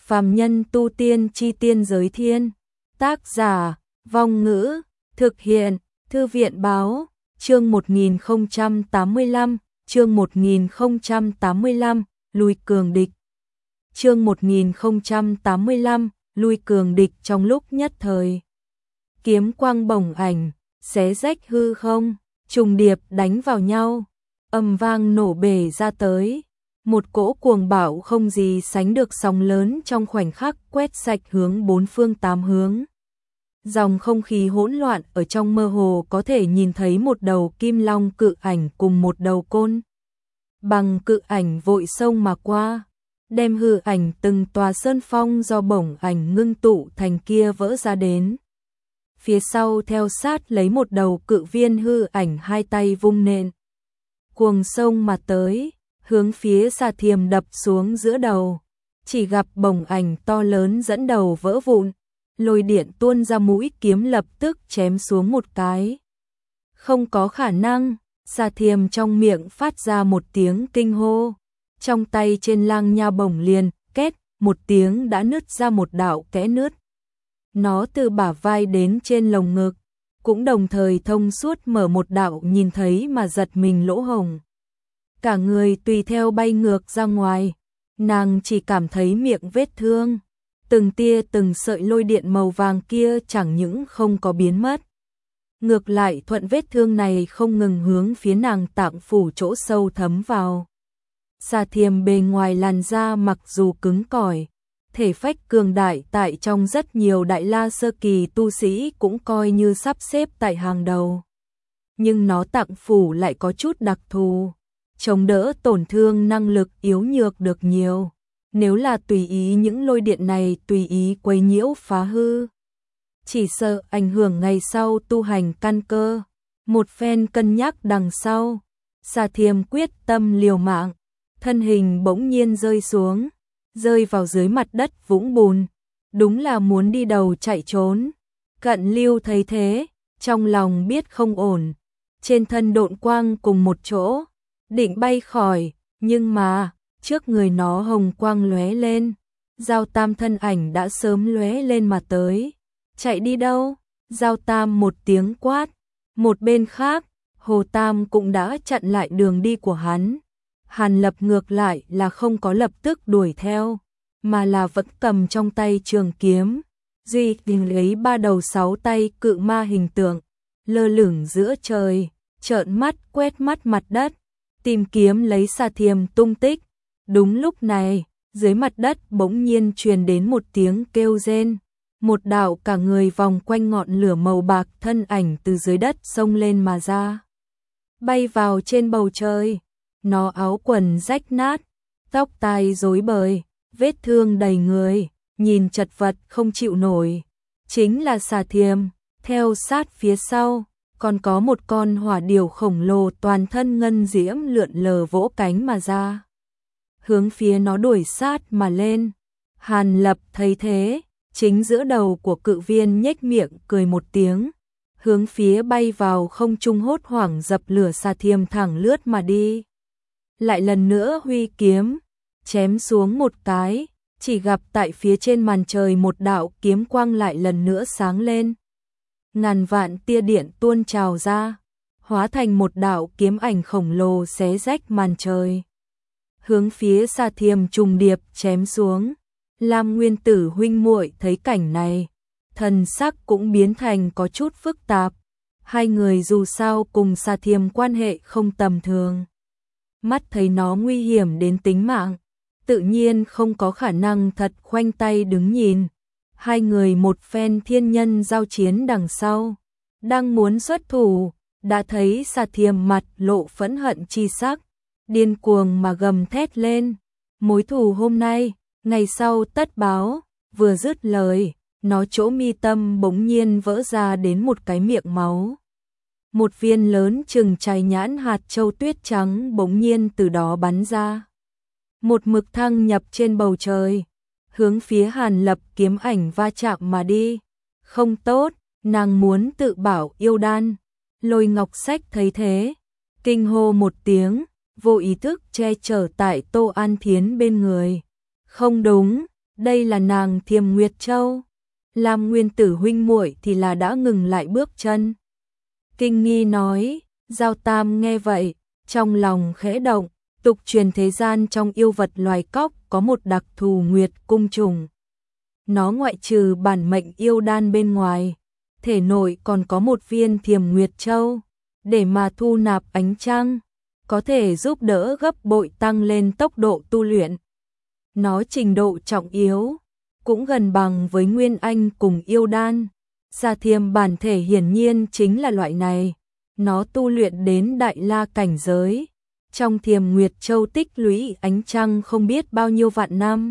Phàm nhân tu tiên chi tiên giới thiên. Tác giả, Vong Ngữ, thực hiện, Thư viện Báo, chương 1085, chương 1085, lui cường địch. Chương 1085, lui cường địch trong lúc nhất thời. Kiếm quang bổng ảnh, xé rách hư không, trùng điệp đánh vào nhau, ầm vang nổ bể ra tới. Một cỗ cuồng bạo không gì sánh được sóng lớn trong khoảnh khắc quét sạch hướng bốn phương tám hướng. Dòng không khí hỗn loạn ở trong mơ hồ có thể nhìn thấy một đầu kim long cự ảnh cùng một đầu côn bằng cự ảnh vội xông mà qua, đem hư ảnh từng tòa sơn phong do bổng ảnh ngưng tụ thành kia vỡ ra đến. Phía sau theo sát lấy một đầu cự viên hư ảnh hai tay vung nện, cuồng sông mà tới, hướng phía Sa Thiềm đập xuống giữa đầu. Chỉ gặp bổng ảnh to lớn dẫn đầu vỡ vụn, lôi điện tuôn ra, mũi kiếm lập tức chém xuống một cái. Không có khả năng, Sa Thiềm trong miệng phát ra một tiếng kinh hô, trong tay trên lang nha bổng liền, két, một tiếng đã nứt ra một đạo kẽ nứt. Nó từ bả vai đến trên lồng ngực, cũng đồng thời thông suốt mở một đạo nhìn thấy mà giật mình lỗ hổng. Cả người tùy theo bay ngược ra ngoài, nàng chỉ cảm thấy miệng vết thương. Từng tia từng sợi lôi điện màu vàng kia chẳng những không có biến mất, ngược lại thuận vết thương này không ngừng hướng phía nàng tạng phủ chỗ sâu thấm vào. Sa Thiềm bề ngoài làn da mặc dù cứng cỏi, thể phách cường đại, tại trong rất nhiều đại la sơ kỳ tu sĩ cũng coi như sắp xếp tại hàng đầu. Nhưng nó tạng phủ lại có chút đặc thù, chống đỡ tổn thương năng lực yếu nhược được nhiều. Nếu là tùy ý những lôi điện này tùy ý quấy nhiễu phá hư, chỉ sợ ảnh hưởng ngày sau tu hành căn cơ. Một phen cân nhắc đằng sau, Sa Thiềm quyết tâm liều mạng, thân hình bỗng nhiên rơi xuống, rơi vào dưới mặt đất vũng bùn, đúng là muốn đi đầu chạy trốn. Cận Lưu thấy thế, trong lòng biết không ổn, trên thân độn quang cùng một chỗ, định bay khỏi, nhưng mà trước người nó hồng quang lóe lên, Giao Tam thân ảnh đã sớm lóe lên mà tới. Chạy đi đâu? Giao Tam một tiếng quát. Một bên khác, Hồ Tam cũng đã chặn lại đường đi của hắn. Hàn Lập ngược lại là không có lập tức đuổi theo, mà là vẫn cầm trong tay trường kiếm, duy đình lấy ba đầu sáu tay cự ma hình tượng, lơ lửng giữa trời, trợn mắt quét mắt mặt đất, tìm kiếm lấy Sa Thiềm tung tích. Đúng lúc này, dưới mặt đất bỗng nhiên truyền đến một tiếng kêu rên, một đạo cả người vòng quanh ngọn lửa màu bạc thân ảnh từ dưới đất xông lên mà ra, bay vào trên bầu trời. Nó áo quần rách nát, tóc tai rối bời, vết thương đầy người, nhìn chật vật không chịu nổi. Chính là Sa Thiềm. Theo sát phía sau, còn có một con hỏa điểu khổng lồ toàn thân ngân diễm lượn lờ vỗ cánh mà ra, hướng phía nó đuổi sát mà lên. Hàn Lập thấy thế, chính giữa đầu của cự viên nhếch miệng cười một tiếng, hướng phía bay vào không trung hốt hoảng dập lửa Sa Thiềm thẳng lướt mà đi. Lại lần nữa huy kiếm, chém xuống một cái, chỉ gặp tại phía trên màn trời một đạo kiếm quang lại lần nữa sáng lên. Ngàn vạn tia điện tuôn trào ra, hóa thành một đạo kiếm ảnh khổng lồ xé rách màn trời, hướng phía Sa Thiềm trùng điệp chém xuống. Lam Nguyên Tử huynh muội thấy cảnh này, thần sắc cũng biến thành có chút phức tạp. Hai người dù sao cùng Sa Thiềm quan hệ không tầm thường, mắt thấy nó nguy hiểm đến tính mạng, tự nhiên không có khả năng thật khoanh tay đứng nhìn. Hai người một phen thiên nhân giao chiến đằng sau, đang muốn xuất thủ, đã thấy Sa Thiềm mặt lộ phẫn hận chi sắc, điên cuồng mà gầm thét lên, mối thù hôm nay, ngày sau tất báo. Vừa dứt lời, nó chỗ mi tâm bỗng nhiên vỡ ra đến một cái miệng máu. Một viên lớn chừng trái nhãn hạt châu tuyết trắng bỗng nhiên từ đó bắn ra, một mực thăng nhập trên bầu trời, hướng phía Hàn Lập kiếm ảnh va chạm mà đi. Không tốt, nàng muốn tự bảo yêu đan. Lôi Ngọc Sách thấy thế, kinh hô một tiếng, vô ý thức che chở tại Tô An Thiến bên người. Không đúng, Đây là nàng Thiềm Nguyệt Châu. Lam Nguyên Tử huynh muội thì là đã ngừng lại bước chân. Kinh nghi nói, Giao Tam nghe vậy, trong lòng khẽ động, tục truyền thế gian trong yêu vật loài cóc có một đặc thù nguyệt cung trùng. Nó ngoại trừ bản mệnh yêu đan bên ngoài, thể nội còn có một viên Thiềm Nguyệt Châu, để mà thu nạp ánh trăng, có thể giúp đỡ gấp bội tăng lên tốc độ tu luyện. Nó trình độ trọng yếu, cũng gần bằng với Nguyên Anh cùng yêu đan. Sa Thiềm bản thể hiển nhiên chính là loại này, nó tu luyện đến đại la cảnh giới. Trong Thiềm Nguyệt Châu tích lũy ánh trăng không biết bao nhiêu vạn năm.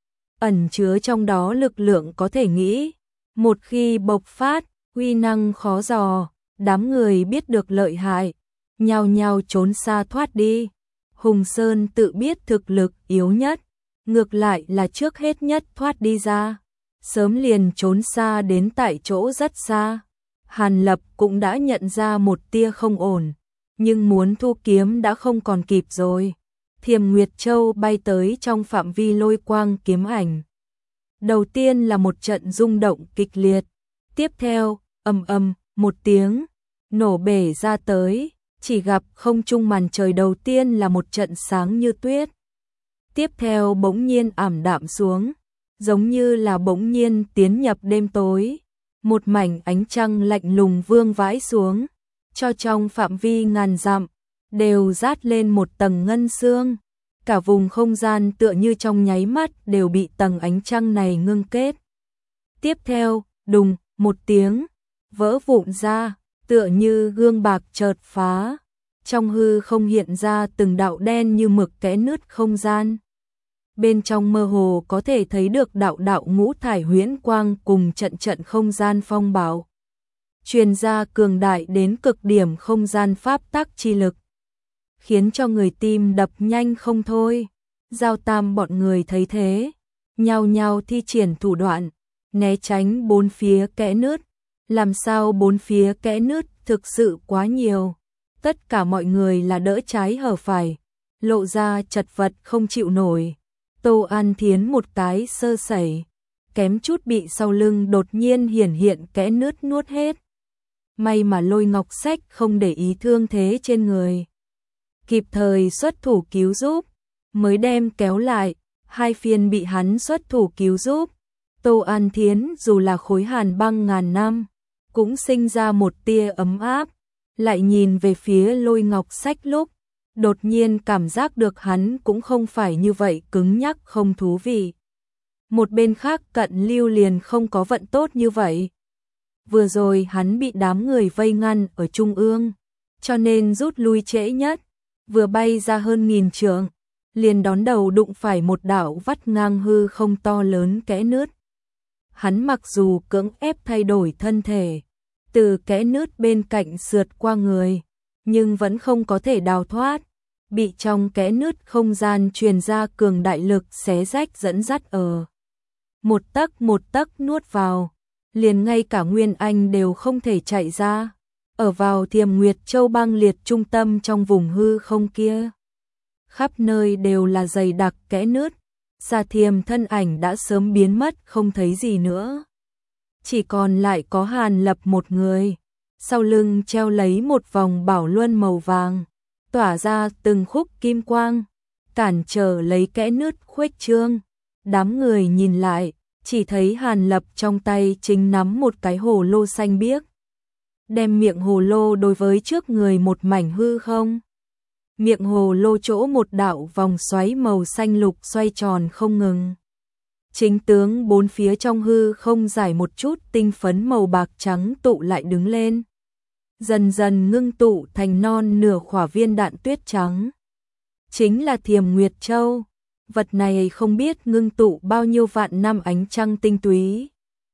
Ẩn chứa trong đó lực lượng có thể nghĩ, một khi bộc phát, uy năng khó dò, đám người biết được lợi hại, nhao nhao trốn xa thoát đi. Hùng Sơn tự biết thực lực yếu nhất, ngược lại là trước hết nhất thoát đi ra, sớm liền trốn xa đến tại chỗ rất xa. Hàn Lập cũng đã nhận ra một tia không ổn, nhưng muốn thu kiếm đã không còn kịp rồi. Thiềm Nguyệt Châu bay tới trong phạm vi lôi quang kiếm ảnh. Đầu tiên là một trận rung động kịch liệt, tiếp theo, ầm ầm, một tiếng, nổ bể ra tới, chỉ gặp không trung màn trời đầu tiên là một trận sáng như tuyết. Tiếp theo bỗng nhiên ảm đạm xuống, giống như là bỗng nhiên tiến nhập đêm tối. Một mảnh ánh trăng lạnh lùng vương vãi xuống, cho trong phạm vi ngàn dặm, đều dát lên một tầng ngân sương. Cả vùng không gian tựa như trong nháy mắt đều bị tầng ánh trăng này ngưng kết. Tiếp theo, đùng, một tiếng, vỡ vụn ra, tựa như gương bạc chợt phá. Trong hư không hiện ra từng đạo đen như mực kẽ nứt không gian. Bên trong mơ hồ có thể thấy được đạo đạo ngũ thải huyễn quang cùng trận trận không gian phong bạo. Truyền ra cường đại đến cực điểm không gian pháp tắc chi lực, khiến cho người tim đập nhanh không thôi. Giao Tam bọn người thấy thế, nhao nhao thi triển thủ đoạn, né tránh bốn phía kẽ nứt. Làm sao bốn phía kẽ nứt thực sự quá nhiều. Tất cả mọi người là đỡ trái hở phải, lộ ra chật vật không chịu nổi. Tô An Thiến một cái sơ sẩy, kém chút bị sau lưng đột nhiên hiển hiện kẽ nứt nuốt hết. May mà Lôi Ngọc Sách không để ý thương thế trên người, kịp thời xuất thủ cứu giúp, mới đem kéo lại. Hai phiên bị hắn xuất thủ cứu giúp, Tô An Thiến dù là khối hàn băng ngàn năm, cũng sinh ra một tia ấm áp. Lại nhìn về phía Lôi Ngọc Sách lúc, đột nhiên cảm giác được hắn cũng không phải như vậy cứng nhắc không thú vị. Một bên khác Cận Lưu liền không có vận tốt như vậy. Vừa rồi hắn bị đám người vây ngăn ở trung ương, cho nên rút lui trễ nhất, vừa bay ra hơn 1000 trượng, liền đón đầu đụng phải một đạo vắt ngang hư không to lớn kẽ nứt. Hắn mặc dù cưỡng ép thay đổi thân thể, từ kẽ nứt bên cạnh sượt qua người, nhưng vẫn không có thể đào thoát, bị trong kẽ nứt không gian truyền ra cường đại lực xé rách dẫn dắt ở. Một tấc nuốt vào, liền ngay cả Nguyên Anh đều không thể chạy ra, ở vào Thiềm Nguyệt Châu băng liệt trung tâm trong vùng hư không kia. Khắp nơi đều là dày đặc kẽ nứt, Sa Thiềm thân ảnh đã sớm biến mất không thấy gì nữa. Chỉ còn lại có Hàn Lập một người, sau lưng treo lấy một vòng bảo luân màu vàng, tỏa ra từng khúc kim quang, cản trở lấy kẽ nứt khuếch trương. Đám người nhìn lại, chỉ thấy Hàn Lập trong tay chính nắm một cái hồ lô xanh biếc, đem miệng hồ lô đối với trước người một mảnh hư không. Miệng hồ lô chỗ một đạo vòng xoáy màu xanh lục xoay tròn không ngừng. Chính tướng bốn phía trong hư không giải một chút tinh phấn màu bạc trắng tụ lại đứng lên, dần dần ngưng tụ thành non nửa khỏa viên đạn tuyết trắng. Chính là Thiềm Nguyệt Châu, vật này không biết ngưng tụ bao nhiêu vạn năm ánh trăng tinh túy.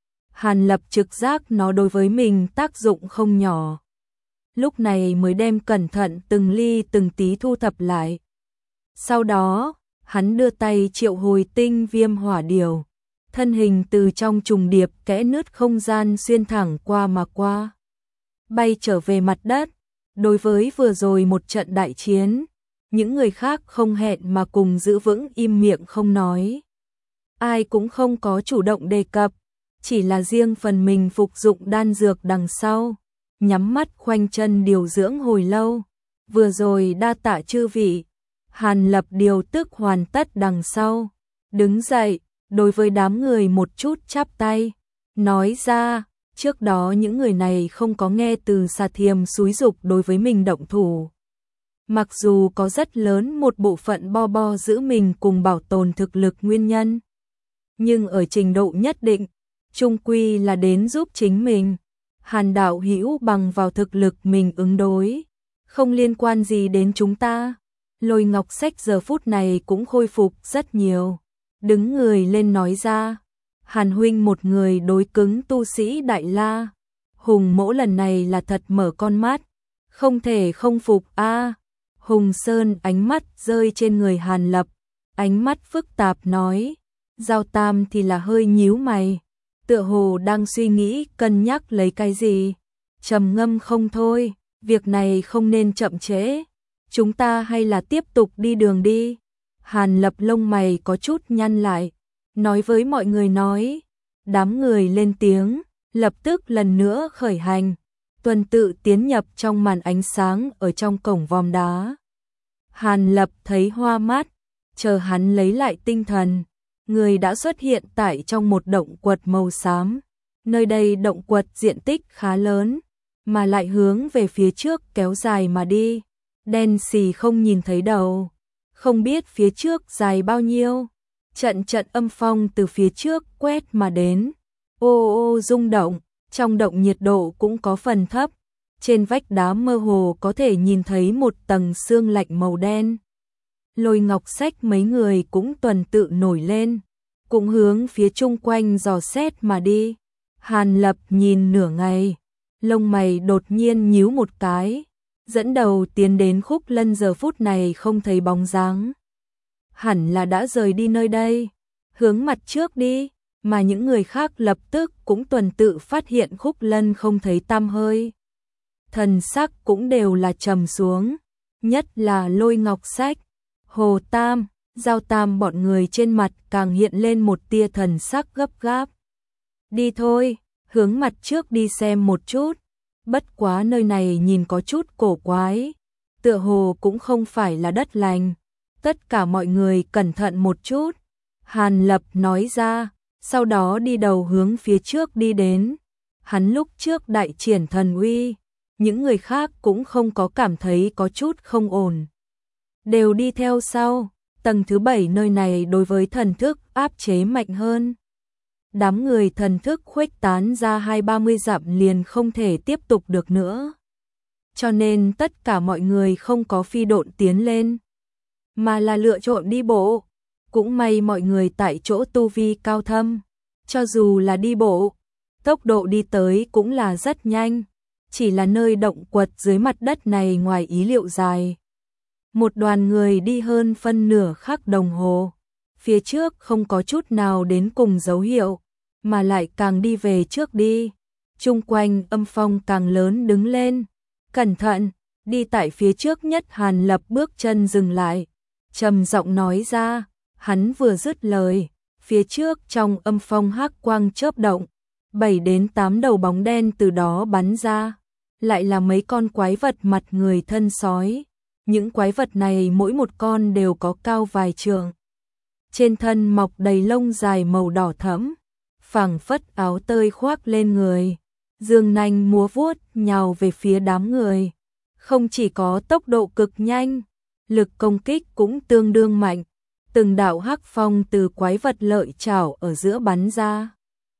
Hàn Lập trực giác nó đối với mình tác dụng không nhỏ, lúc này mới đem cẩn thận từng ly từng tí thu thập lại. Sau đó, hắn đưa tay triệu hồi tinh viêm hỏa điều, thân hình từ trong trùng điệp kẽ nứt không gian xuyên thẳng qua mà qua, bay trở về mặt đất. Đối với vừa rồi một trận đại chiến, những người khác không hẹn mà cùng giữ vững im miệng không nói. ai cũng không có chủ động đề cập, chỉ là riêng phần mình phục dụng đan dược đằng sau, nhắm mắt khoanh chân điều dưỡng hồi lâu. Vừa rồi đa tạ chư vị. Hàn Lập điều tức hoàn tất đằng sau, đứng dậy, đối với đám người một chút chắp tay, nói ra, trước đó những người này không có nghe từ Xà Thiềm xúi giục đối với mình động thủ. Mặc dù có rất lớn một bộ phận bo giữ mình cùng bảo tồn thực lực nguyên nhân, nhưng ở trình độ nhất định, chung quy là đến giúp chính mình. Hàn đạo hữu bằng vào thực lực mình ứng đối, không liên quan gì đến chúng ta. Lôi Ngọc Sách giờ phút này cũng khôi phục rất nhiều, đứng người lên nói ra, Hàn huynh một người đối cứng tu sĩ Đại La, Hùng Mỗ lần này là thật mở con mắt, không thể không phục a. Hùng Sơn ánh mắt rơi trên người Hàn Lập, ánh mắt phức tạp nói, Giao Tam thì là hơi nhíu mày, tựa hồ đang suy nghĩ cân nhắc lấy cái gì, trầm ngâm không thôi, việc này không nên chậm trễ, chúng ta hay là tiếp tục đi đường đi. Hàn Lập lông mày có chút nhăn lại, nói với mọi người nói, đám người lên tiếng, lập tức lần nữa khởi hành, tuần tự tiến nhập trong màn ánh sáng ở trong cổng vòm đá. Hàn Lập thấy hoa mắt, chờ hắn lấy lại tinh thần, người đã xuất hiện tại trong một động quật màu xám. Nơi đây động quật diện tích khá lớn, mà lại hướng về phía trước kéo dài mà đi, đen xì không nhìn thấy đầu, không biết phía trước dài bao nhiêu. Trận trận âm phong từ phía trước quét mà đến, ô ô rung động, trong động nhiệt độ cũng có phần thấp, trên vách đá mơ hồ có thể nhìn thấy một tầng sương lạnh màu đen. Lôi Ngọc Sách mấy người cũng tuần tự nổi lên, cũng hướng phía chung quanh dò xét mà đi. Hàn Lập nhìn nửa ngày, lông mày đột nhiên nhíu một cái, dẫn đầu tiến đến Khúc Lân giờ phút này không thấy bóng dáng. Hẳn là đã rời đi nơi đây, hướng mặt trước đi, mà những người khác lập tức cũng tuần tự phát hiện Khúc Lân không thấy tăm hơi. Thần sắc cũng đều là trầm xuống, nhất là Lôi Ngọc Sách, Hồ Tam, Giao Tam bọn người trên mặt càng hiện lên một tia thần sắc gấp gáp. Đi thôi, hướng mặt trước đi xem một chút, bất quá nơi này nhìn có chút cổ quái, tựa hồ cũng không phải là đất lành. Tất cả mọi người cẩn thận một chút, Hàn Lập nói ra, sau đó đi đầu hướng phía trước đi đến. Hắn lúc trước đại triển thần uy, những người khác cũng không có cảm thấy có chút không ổn, đều đi theo sau. Tầng thứ 7 nơi này đối với thần thức áp chế mạnh hơn. Đám người thần thức khuếch tán ra 20-30 dặm liền không thể tiếp tục được nữa. Cho nên tất cả mọi người không có phi độn tiến lên, mà là lựa chọn đi bộ. Cũng may mọi người tại chỗ tu vi cao thâm, cho dù là đi bộ, tốc độ đi tới cũng là rất nhanh, chỉ là nơi động quật dưới mặt đất này ngoài ý liệu dài. Một đoàn người đi hơn phân nửa khắc đồng hồ, phía trước không có chút nào đến cùng dấu hiệu, mà lại càng đi về trước đi, chung quanh âm phong càng lớn đứng lên. Cẩn thận, đi tại phía trước nhất Hàn Lập bước chân dừng lại, trầm giọng nói ra, hắn vừa dứt lời, phía trước trong âm phong hắc quang chớp động, 7 đến 8 đầu bóng đen từ đó bắn ra, lại là mấy con quái vật mặt người thân sói. Những quái vật này mỗi một con đều có cao vài trượng, trên thân mọc đầy lông dài màu đỏ thẫm, phảng phất áo tơi khoác lên người, dương nanh múa vuốt nhào về phía đám người. Không chỉ có tốc độ cực nhanh, lực công kích cũng tương đương mạnh, từng đạo hắc phong từ quái vật lợi chảo ở giữa bắn ra,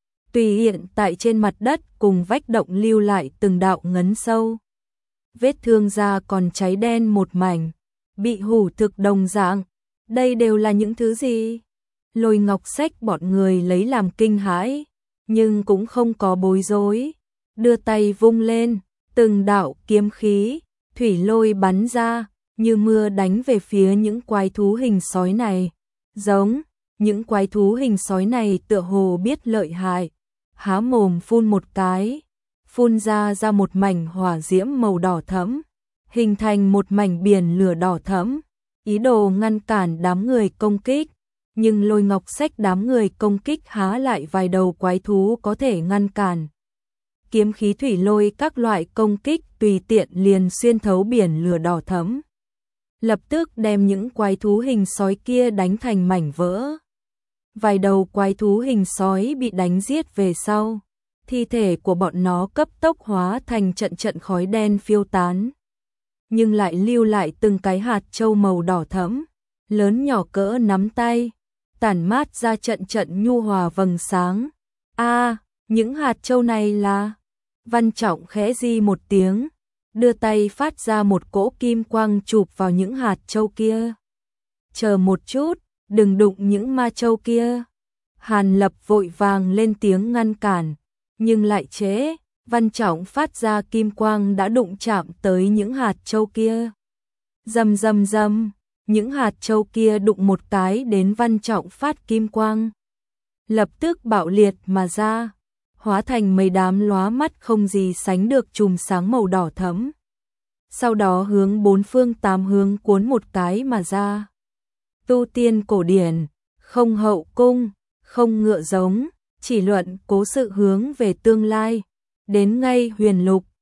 tùy hiện tại trên mặt đất cùng vách động lưu lại từng đạo ngấn sâu. Vết thương da còn cháy đen một mảnh, bị hủ thực đồng dạng. Đây đều là những thứ gì? Lôi Ngọc Sách bọn người lấy làm kinh hãi, nhưng cũng không có bối rối, đưa tay vung lên, từng đạo kiếm khí, thủy lôi bắn ra, như mưa đánh về phía những quái thú hình sói này. Giống, những quái thú hình sói này tựa hồ biết lợi hại, há mồm phun một cái, phun ra một mảnh hỏa diễm màu đỏ thẫm, hình thành một mảnh biển lửa đỏ thẫm, ý đồ ngăn cản đám người công kích. nhưng Lôi Ngọc Sách đám người công kích há lại vài đầu quái thú có thể ngăn cản. Kiếm khí thủy lôi các loại công kích tùy tiện liền xuyên thấu biển lửa đỏ thẫm, lập tức đem những quái thú hình sói kia đánh thành mảnh vỡ. Vài đầu quái thú hình sói bị đánh giết về sau, thi thể của bọn nó cấp tốc hóa thành trận trận khói đen phiêu tán, nhưng lại lưu lại từng cái hạt châu màu đỏ thẫm, lớn nhỏ cỡ nắm tay, tản mát ra trận trận nhu hòa vầng sáng. A, những hạt châu này là... Văn Trọng khẽ di một tiếng, đưa tay phát ra một cỗ kim quang chụp vào những hạt châu kia. Chờ một chút, đừng đụng những ma châu kia. Hàn Lập vội vàng lên tiếng ngăn cản, nhưng lại trễ, Văn Trọng phát ra kim quang đã đụng chạm tới những hạt châu kia. Rầm rầm rầm, những hạt châu kia đụng một cái đến Văn Trọng phát kim quang, lập tức bạo liệt mà ra, hóa thành mấy đám lóa mắt không gì sánh được chùm sáng màu đỏ thẫm. Sau đó hướng bốn phương tám hướng cuốn một cái mà ra. Tu tiên cổ điển, không hậu cung, không ngựa giống, chỉ luận cố sự hướng về tương lai, đến ngay huyền lục,